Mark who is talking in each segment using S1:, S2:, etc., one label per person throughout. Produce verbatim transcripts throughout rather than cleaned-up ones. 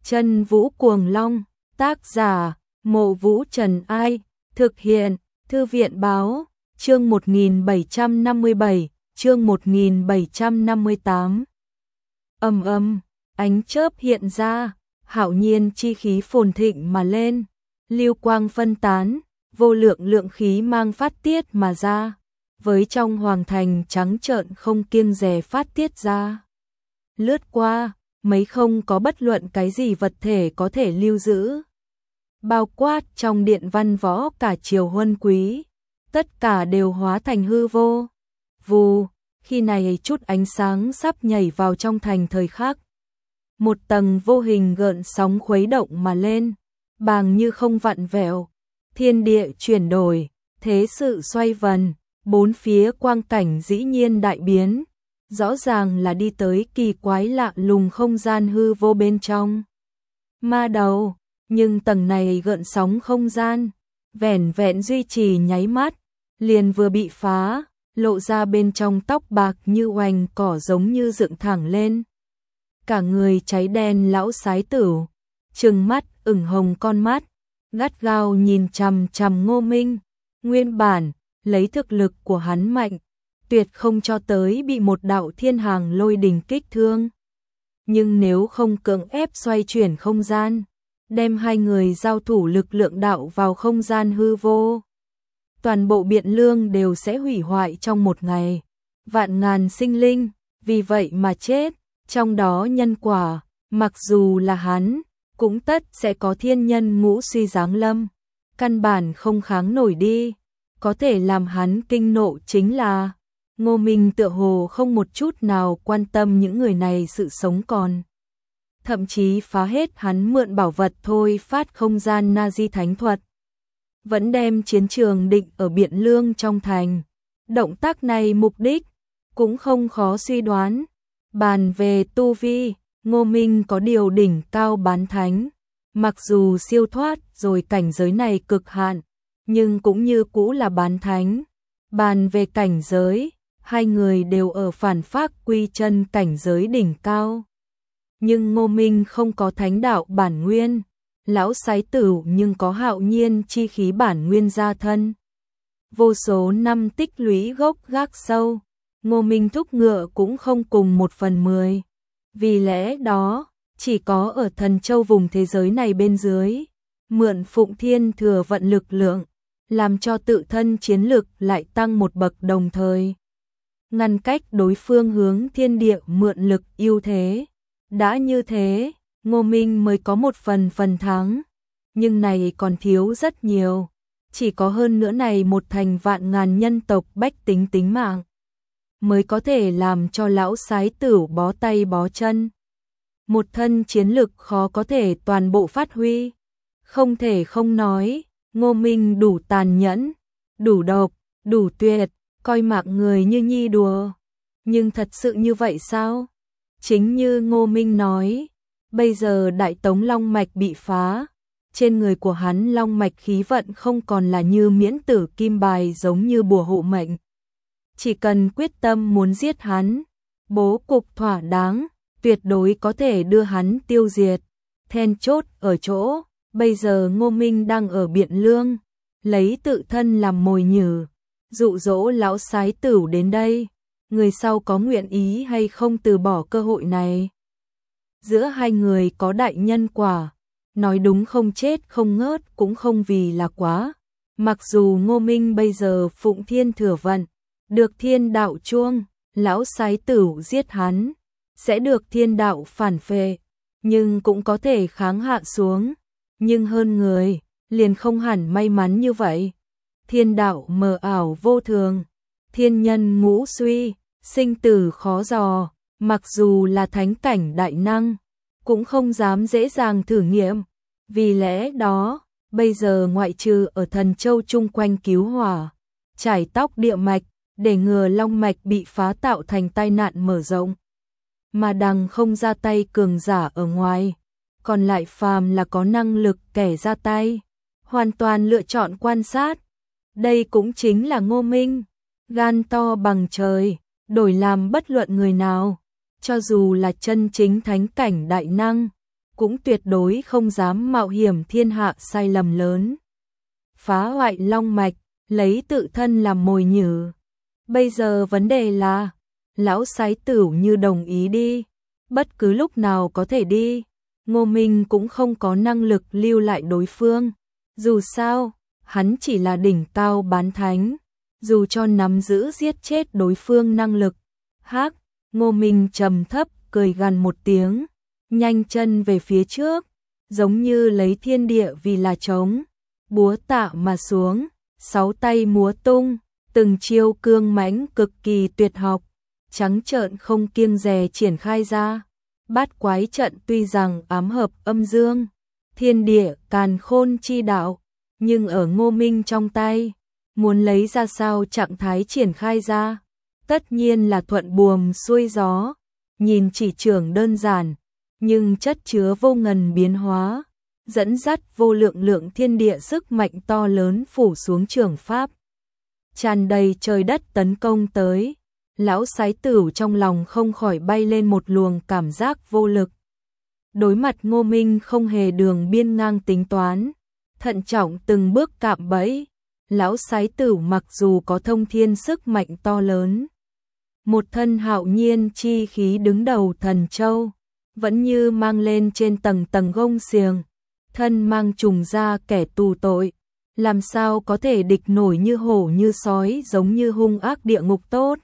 S1: Chân Vũ Cuồng Long, tác giả, Mộ Vũ Trần Ai, thực hiện, Thư viện Báo, chương một nghìn bảy trăm năm mươi bảy, chương một nghìn bảy trăm năm mươi tám. Ầm ầm, ánh chớp hiện ra, hạo nhiên chi khí phồn thịnh mà lên, lưu quang phân tán, vô lượng lượng khí mang phát tiết mà ra, với trong hoàng thành trắng trợn không kiêng dè phát tiết ra. Lướt qua, mấy không có bất luận cái gì vật thể có thể lưu giữ. Bao quát trong điện văn võ cả triều huân quý, tất cả đều hóa thành hư vô. Vù, khi này chút ánh sáng sắp nhảy vào trong thành thời khắc. Một tầng vô hình gợn sóng khuấy động mà lên, bàng như không vặn vẹo, thiên địa chuyển đổi, thế sự xoay vần, bốn phía quang cảnh dĩ nhiên đại biến, rõ ràng là đi tới kỳ quái lạ lùng không gian hư vô bên trong. Ma đầu, nhưng tầng này gợn sóng không gian, vẻn vẹn duy trì nháy mắt, liền vừa bị phá, lộ ra bên trong tóc bạc như oanh cỏ giống như dựng thẳng lên. Cả người cháy đen lão sái tử, trừng mắt ửng hồng con mắt, gắt gao nhìn chằm chằm Ngô Minh. Nguyên bản, lấy thực lực của hắn mạnh, tuyệt không cho tới bị một đạo thiên hàng lôi đình kích thương. Nhưng nếu không cưỡng ép xoay chuyển không gian, đem hai người giao thủ lực lượng đạo vào không gian hư vô, toàn bộ Biện Lương đều sẽ hủy hoại trong một ngày. Vạn ngàn sinh linh, vì vậy mà chết, trong đó nhân quả, mặc dù là hắn, cũng tất sẽ có thiên nhân ngũ suy giáng lâm, căn bản không kháng nổi đi. Có thể làm hắn kinh nộ chính là Ngô Minh tựa hồ không một chút nào quan tâm những người này sự sống còn. Thậm chí phá hết hắn mượn bảo vật thôi phát không gian Nazi thánh thuật. Vẫn đem chiến trường định ở Biện Lương trong thành. Động tác này mục đích cũng không khó suy đoán. Bàn về tu vi, Ngô Minh có điều đỉnh cao bán thánh. Mặc dù siêu thoát rồi cảnh giới này cực hạn, nhưng cũng như cũ là bán thánh. Bàn về cảnh giới, hai người đều ở phản phác quy chân cảnh giới đỉnh cao. Nhưng Ngô Minh không có thánh đạo bản nguyên, lão sái tử nhưng có hạo nhiên chi khí bản nguyên gia thân. Vô số năm tích lũy gốc gác sâu, Ngô Minh thúc ngựa cũng không cùng một phần mười. Vì lẽ đó, chỉ có ở Thần Châu vùng thế giới này bên dưới, mượn Phụng Thiên thừa vận lực lượng, làm cho tự thân chiến lực lại tăng một bậc đồng thời. Ngăn cách đối phương hướng thiên địa mượn lực ưu thế. Đã như thế, Ngô Minh mới có một phần phần thắng, nhưng này còn thiếu rất nhiều. Chỉ có hơn nữa này một thành vạn ngàn nhân tộc bách tính tính mạng, mới có thể làm cho lão sái tử bó tay bó chân. Một thân chiến lực khó có thể toàn bộ phát huy. Không thể không nói, Ngô Minh đủ tàn nhẫn, đủ độc, đủ tuyệt, coi mạng người như nhi đùa. Nhưng thật sự như vậy sao? Chính như Ngô Minh nói, bây giờ Đại Tống Long Mạch bị phá, trên người của hắn Long Mạch khí vận không còn là như miễn tử kim bài giống như bùa hộ mệnh. Chỉ cần quyết tâm muốn giết hắn, bố cục thỏa đáng, tuyệt đối có thể đưa hắn tiêu diệt. Then chốt ở chỗ, bây giờ Ngô Minh đang ở Biện Lương, lấy tự thân làm mồi nhử, dụ dỗ lão sái tử đến đây. Người sau có nguyện ý hay không từ bỏ cơ hội này. Giữa hai người có đại nhân quả, nói đúng không chết không ngớt cũng không vì là quá. Mặc dù Ngô Minh bây giờ Phụng Thiên thừa vận, được thiên đạo chuông, lão sái tử giết hắn, sẽ được thiên đạo phản phệ, nhưng cũng có thể kháng hạ xuống. Nhưng hơn người, liền không hẳn may mắn như vậy. Thiên đạo mờ ảo vô thường, thiên nhân ngũ suy, sinh tử khó dò, mặc dù là thánh cảnh đại năng, cũng không dám dễ dàng thử nghiệm. Vì lẽ đó, bây giờ ngoại trừ ở Thần Châu chung quanh cứu hỏa, trải tóc địa mạch, để ngừa long mạch bị phá tạo thành tai nạn mở rộng, mà đằng không ra tay cường giả ở ngoài, còn lại phàm là có năng lực kẻ ra tay, hoàn toàn lựa chọn quan sát. Đây cũng chính là Ngô Minh, gan to bằng trời, đổi làm bất luận người nào, cho dù là chân chính thánh cảnh đại năng, cũng tuyệt đối không dám mạo hiểm thiên hạ sai lầm lớn. Phá hoại long mạch, lấy tự thân làm mồi nhử. Bây giờ vấn đề là, lão sái tử như đồng ý đi, bất cứ lúc nào có thể đi, Ngô Minh cũng không có năng lực lưu lại đối phương. Dù sao, hắn chỉ là đỉnh cao bán thánh, dù cho nắm giữ giết chết đối phương năng lực. Hắc, Ngô Minh trầm thấp cười gằn một tiếng, nhanh chân về phía trước, giống như lấy thiên địa vì là trống, búa tạ mà xuống, sáu tay múa tung, từng chiêu cương mãnh cực kỳ tuyệt học, trắng trợn không kiêng dè triển khai ra. Bát quái trận tuy rằng ám hợp âm dương, thiên địa càn khôn chi đạo, nhưng ở Ngô Minh trong tay, muốn lấy ra sao trạng thái triển khai ra, tất nhiên là thuận buồm xuôi gió, nhìn chỉ trưởng đơn giản, nhưng chất chứa vô ngần biến hóa, dẫn dắt vô lượng lượng thiên địa sức mạnh to lớn phủ xuống trường pháp. Tràn đầy trời đất tấn công tới, lão sái tử trong lòng không khỏi bay lên một luồng cảm giác vô lực. Đối mặt Ngô Minh không hề đường biên ngang tính toán, thận trọng từng bước cạm bẫy, lão sái tử mặc dù có thông thiên sức mạnh to lớn, một thân hạo nhiên chi khí đứng đầu thần châu, vẫn như mang lên trên tầng tầng gông xiềng, thân mang trùng ra kẻ tù tội, làm sao có thể địch nổi như hổ như sói giống như hung ác địa ngục tốt.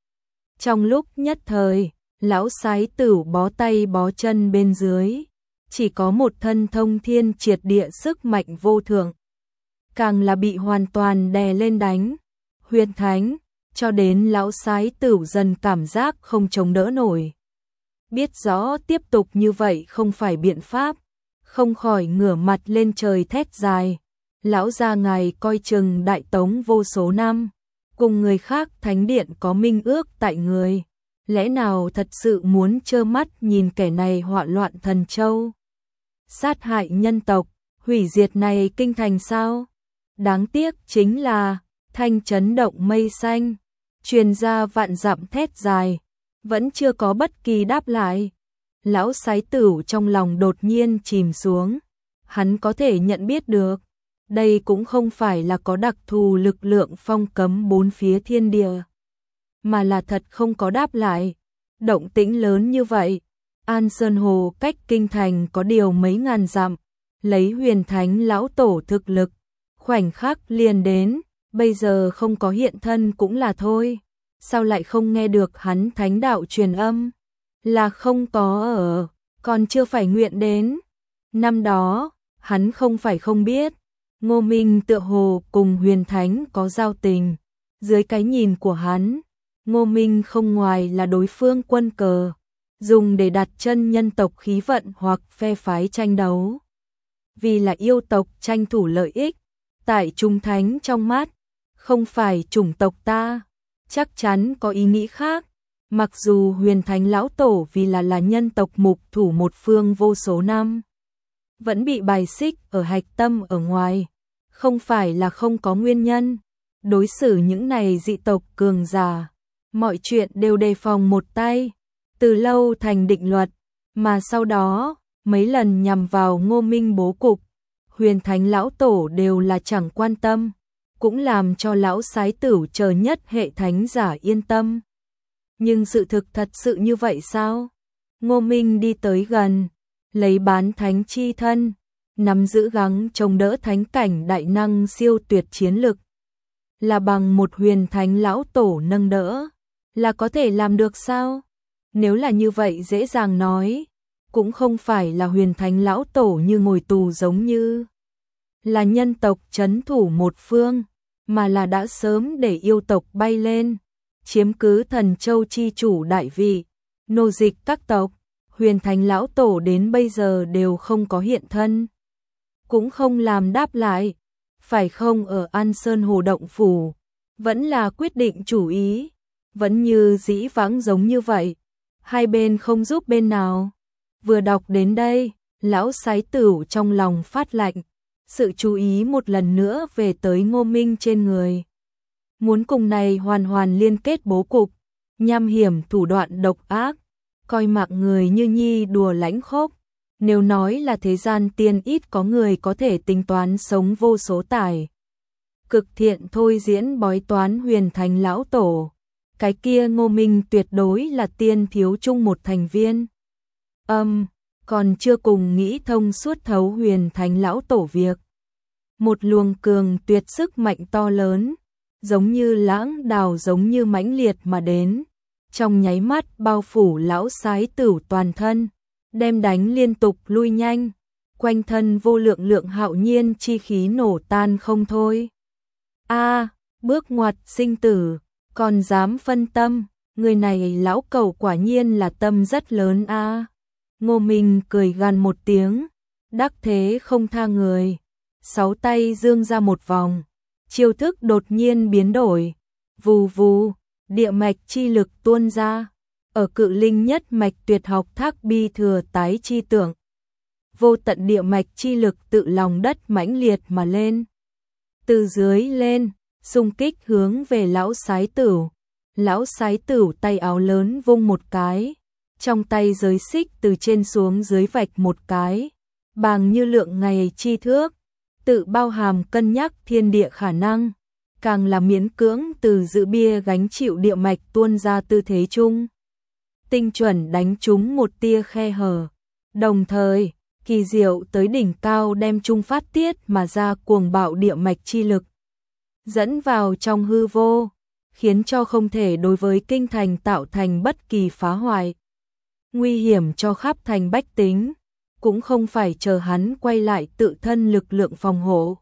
S1: Trong lúc nhất thời, lão sái tử bó tay bó chân bên dưới, chỉ có một thân thông thiên triệt địa sức mạnh vô thượng. Càng là bị hoàn toàn đè lên đánh, huyền thánh, cho đến lão sái tử dần cảm giác không chống đỡ nổi. Biết rõ tiếp tục như vậy không phải biện pháp, không khỏi ngửa mặt lên trời thét dài. Lão gia ngài coi chừng Đại Tống vô số năm, cùng người khác thánh điện có minh ước tại người, lẽ nào thật sự muốn trơ mắt nhìn kẻ này họa loạn thần châu, sát hại nhân tộc, hủy diệt này kinh thành sao? Đáng tiếc chính là thanh chấn động mây xanh, truyền ra vạn dặm thét dài, vẫn chưa có bất kỳ đáp lại. Lão sái tử trong lòng đột nhiên chìm xuống, hắn có thể nhận biết được, đây cũng không phải là có đặc thù lực lượng phong cấm bốn phía thiên địa, mà là thật không có đáp lại. Động tĩnh lớn như vậy, An Sơn Hồ cách kinh thành có điều mấy ngàn dặm, lấy huyền thánh lão tổ thực lực, khoảnh khắc liền đến, bây giờ không có hiện thân cũng là thôi, sao lại không nghe được hắn thánh đạo truyền âm? Là không có ở, còn chưa phải nguyện đến. Năm đó, hắn không phải không biết, Ngô Minh tựa hồ cùng huyền thánh có giao tình, dưới cái nhìn của hắn, Ngô Minh không ngoài là đối phương quân cờ, dùng để đặt chân nhân tộc khí vận hoặc phe phái tranh đấu. Vì là yêu tộc tranh thủ lợi ích, tại trung thánh trong mắt, không phải chủng tộc ta, chắc chắn có ý nghĩ khác. Mặc dù huyền thánh lão tổ vì là là nhân tộc mục thủ một phương vô số năm, vẫn bị bài xích ở hạch tâm ở ngoài, không phải là không có nguyên nhân. Đối xử những này dị tộc cường giả, mọi chuyện đều đề phòng một tay, từ lâu thành định luật, mà sau đó, mấy lần nhằm vào Ngô Minh bố cục, huyền thánh lão tổ đều là chẳng quan tâm, cũng làm cho lão sái tử chờ nhất hệ thánh giả yên tâm. Nhưng sự thực thật sự như vậy sao? Ngô Minh đi tới gần, lấy bán thánh chi thân, nắm giữ gắng chống đỡ thánh cảnh đại năng siêu tuyệt chiến lực. Là bằng một huyền thánh lão tổ nâng đỡ, là có thể làm được sao? Nếu là như vậy dễ dàng nói, cũng không phải là huyền thánh lão tổ như ngồi tù giống như là nhân tộc trấn thủ một phương, mà là đã sớm để yêu tộc bay lên, chiếm cứ thần châu chi chủ đại vị, nô dịch các tộc. Huyền thánh lão tổ đến bây giờ đều không có hiện thân, cũng không làm đáp lại, phải không? Ở An Sơn Hồ động phủ, vẫn là quyết định chủ ý, vẫn như dĩ vãng giống như vậy, hai bên không giúp bên nào. Vừa đọc đến đây, lão sái tử trong lòng phát lạnh, sự chú ý một lần nữa về tới Ngô Minh trên người. Muốn cùng này hoàn hoàn liên kết bố cục, nham hiểm thủ đoạn độc ác, coi mạng người như nhi đùa lãnh khốc, Nếu nói là thế gian tiên ít có người có thể tính toán sống vô số tài. Cực thiện thôi diễn bói toán huyền thành lão tổ. Cái kia Ngô Minh tuyệt đối là tiên thiếu chung một thành viên. Âm, còn chưa cùng nghĩ thông suốt thấu huyền thành lão tổ việc. Một luồng cường tuyệt sức mạnh to lớn, giống như lãng đào giống như mãnh liệt mà đến. Trong nháy mắt bao phủ lão sái tửu toàn thân, đem đánh liên tục lui nhanh, quanh thân vô lượng lượng hạo nhiên chi khí nổ tan không thôi. A, bước ngoặt sinh tử, còn dám phân tâm, người này lão cẩu quả nhiên là tâm rất lớn a. Ngô Minh cười gằn một tiếng, đắc thế không tha người, sáu tay dương ra một vòng, chiêu thức đột nhiên biến đổi, vù vù, địa mạch chi lực tuôn ra, ở cự linh nhất mạch tuyệt học thác bi thừa tái chi tưởng. Vô tận địa mạch chi lực tự lòng đất mãnh liệt mà lên. Từ dưới lên, xung kích hướng về lão sái tửu. Lão sái tửu tay áo lớn vung một cái, trong tay giới xích từ trên xuống dưới vạch một cái, bàng như lượng ngày chi thước, tự bao hàm cân nhắc thiên địa khả năng, càng là miễn cưỡng từ giữ bia gánh chịu địa mạch tuôn ra tư thế chung. Tinh chuẩn đánh trúng một tia khe hở, đồng thời, kỳ diệu tới đỉnh cao đem trung phát tiết mà ra cuồng bạo địa mạch chi lực, dẫn vào trong hư vô, khiến cho không thể đối với kinh thành tạo thành bất kỳ phá hoại. Nguy hiểm cho khắp thành bách tính, cũng không phải chờ hắn quay lại tự thân lực lượng phòng hộ.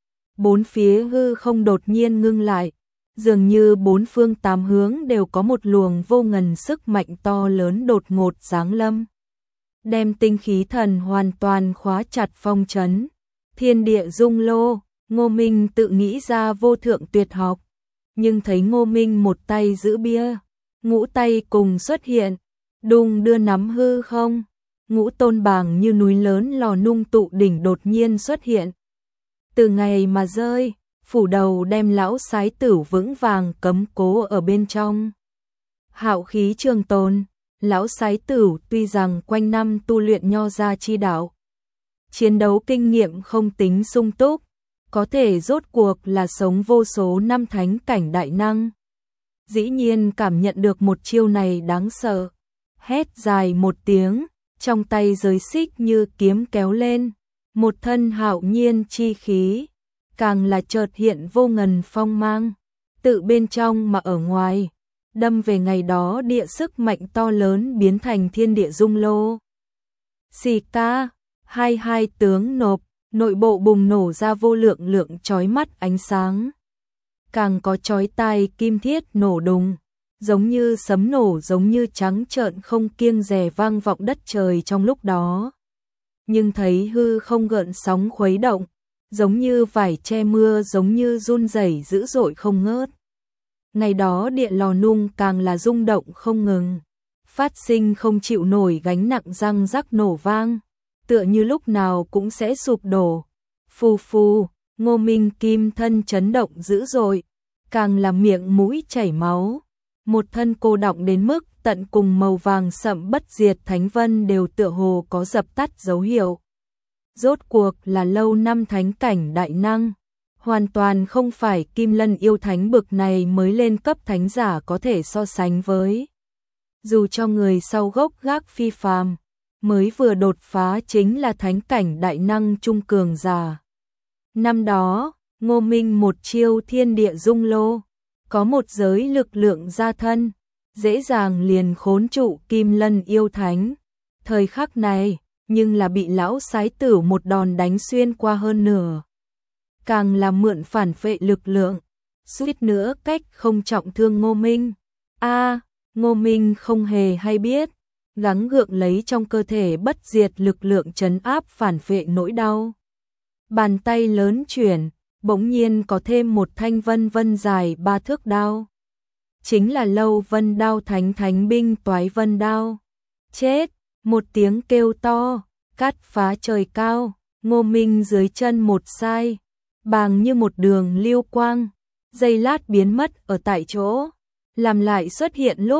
S1: Bốn phía hư không đột nhiên ngưng lại, dường như bốn phương tám hướng đều có một luồng vô ngần sức mạnh to lớn đột ngột giáng lâm, đem tinh khí thần hoàn toàn khóa chặt phong trấn. Thiên địa dung lô, Ngô Minh tự nghĩ ra vô thượng tuyệt học, nhưng thấy Ngô Minh một tay giữ bia, ngũ tay cùng xuất hiện, đùng đưa nắm hư không, ngũ tôn bảng như núi lớn lò nung tụ đỉnh đột nhiên xuất hiện. Từ ngày mà rơi, phủ đầu đem lão sái tửu vững vàng cấm cố ở bên trong. Hạo khí trường tồn, lão sái tửu tuy rằng quanh năm tu luyện nho gia chi đạo, chiến đấu kinh nghiệm không tính sung túc, có thể rốt cuộc là sống vô số năm thánh cảnh đại năng. Dĩ nhiên cảm nhận được một chiêu này đáng sợ, hét dài một tiếng, trong tay giới xích như kiếm kéo lên, một thân hạo nhiên chi khí, càng là chợt hiện vô ngần phong mang, tự bên trong mà ở ngoài, đâm về ngày đó địa sức mạnh to lớn biến thành thiên địa dung lô. Xì ca, hai hai tướng nộp, nội bộ bùng nổ ra vô lượng lượng chói mắt ánh sáng. Càng có chói tai kim thiết nổ đùng, giống như sấm nổ giống như trắng trợn không kiêng dè vang vọng đất trời trong lúc đó. Nhưng thấy hư không gợn sóng khuấy động, giống như vải che mưa giống như run rẩy dữ dội không ngớt. Ngày đó địa lò nung càng là rung động không ngừng, phát sinh không chịu nổi gánh nặng răng rắc nổ vang, tựa như lúc nào cũng sẽ sụp đổ. Phù phù, Ngô Minh kim thân chấn động dữ dội, càng là miệng mũi chảy máu, một thân cô đọng đến mức tận cùng màu vàng sậm bất diệt thánh vân đều tựa hồ có dập tắt dấu hiệu. Rốt cuộc là lâu năm thánh cảnh đại năng, hoàn toàn không phải Kim Lân yêu thánh bực này mới lên cấp thánh giả có thể so sánh với. Dù cho người sau gốc gác phi phàm, mới vừa đột phá chính là thánh cảnh đại năng trung cường giả. Năm đó, Ngô Minh một chiêu thiên địa dung lô, có một giới lực lượng gia thân, dễ dàng liền khốn trụ Kim Lân yêu thánh. Thời khắc này, nhưng là bị lão sái tửu một đòn đánh xuyên qua hơn nửa. Càng là mượn phản phệ lực lượng, suýt nữa cách không trọng thương Ngô Minh. A, Ngô Minh không hề hay biết, gắng gượng lấy trong cơ thể bất diệt lực lượng trấn áp phản phệ nỗi đau. Bàn tay lớn chuyển, bỗng nhiên có thêm một thanh vân vân dài ba thước đao. Chính là Lâu Vân Đao thánh thánh binh toái vân đao. Chết, một tiếng kêu to, cắt phá trời cao, Ngô Minh dưới chân một sai, bàng như một đường lưu quang, giây lát biến mất ở tại chỗ, làm lại xuất hiện lúc,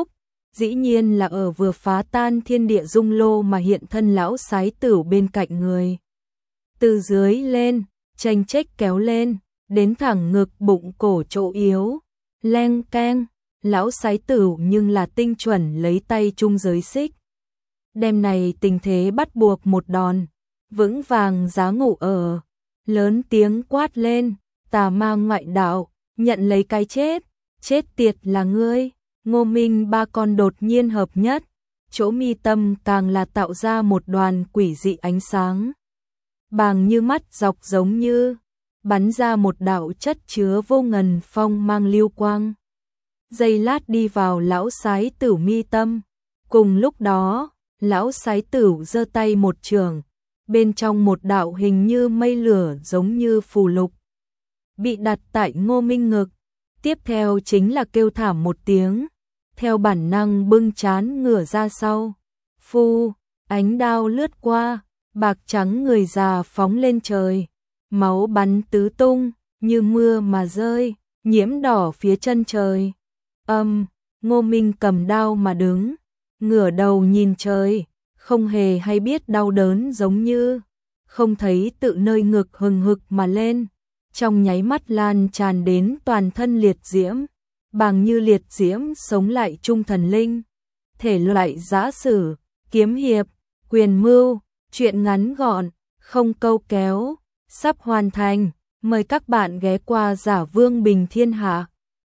S1: dĩ nhiên là ở vừa phá tan thiên địa dung lô mà hiện thân lão sái tử bên cạnh người. Từ dưới lên, chênh chếch kéo lên, đến thẳng ngực bụng cổ chỗ yếu, leng keng, lão sái tử nhưng là tinh chuẩn lấy tay trung giới xích. Đêm này tình thế bắt buộc một đòn, vững vàng giá ngủ ở, lớn tiếng quát lên, tà ma ngoại đạo, nhận lấy cái chết, chết tiệt là ngươi. Ngô Minh ba con đột nhiên hợp nhất, chỗ mi tâm càng là tạo ra một đoàn quỷ dị ánh sáng. Bàng như mắt dọc giống như, bắn ra một đạo chất chứa vô ngần phong mang lưu quang. Giây lát đi vào lão sái tử mi tâm, cùng lúc đó, lão sái tử giơ tay một trường, bên trong một đạo hình như mây lửa giống như phù lục, bị đặt tại Ngô Minh ngực, tiếp theo chính là kêu thảm một tiếng. Theo bản năng bưng chán ngửa ra sau, phu, ánh đao lướt qua, bạc trắng người già phóng lên trời, máu bắn tứ tung, như mưa mà rơi, nhiễm đỏ phía chân trời. Âm, Ngô Minh cầm đao mà đứng, ngửa đầu nhìn trời, không hề hay biết đau đớn giống như, không thấy tự nơi ngực hừng hực mà lên, trong nháy mắt lan tràn đến toàn thân liệt diễm. Bàng như liệt diễm sống lại trung thần linh, thể loại giã sử, kiếm hiệp, quyền mưu, truyện ngắn gọn, không câu kéo, sắp hoàn thành, mời các bạn ghé qua Giả Vương Bình Thiên Hạ.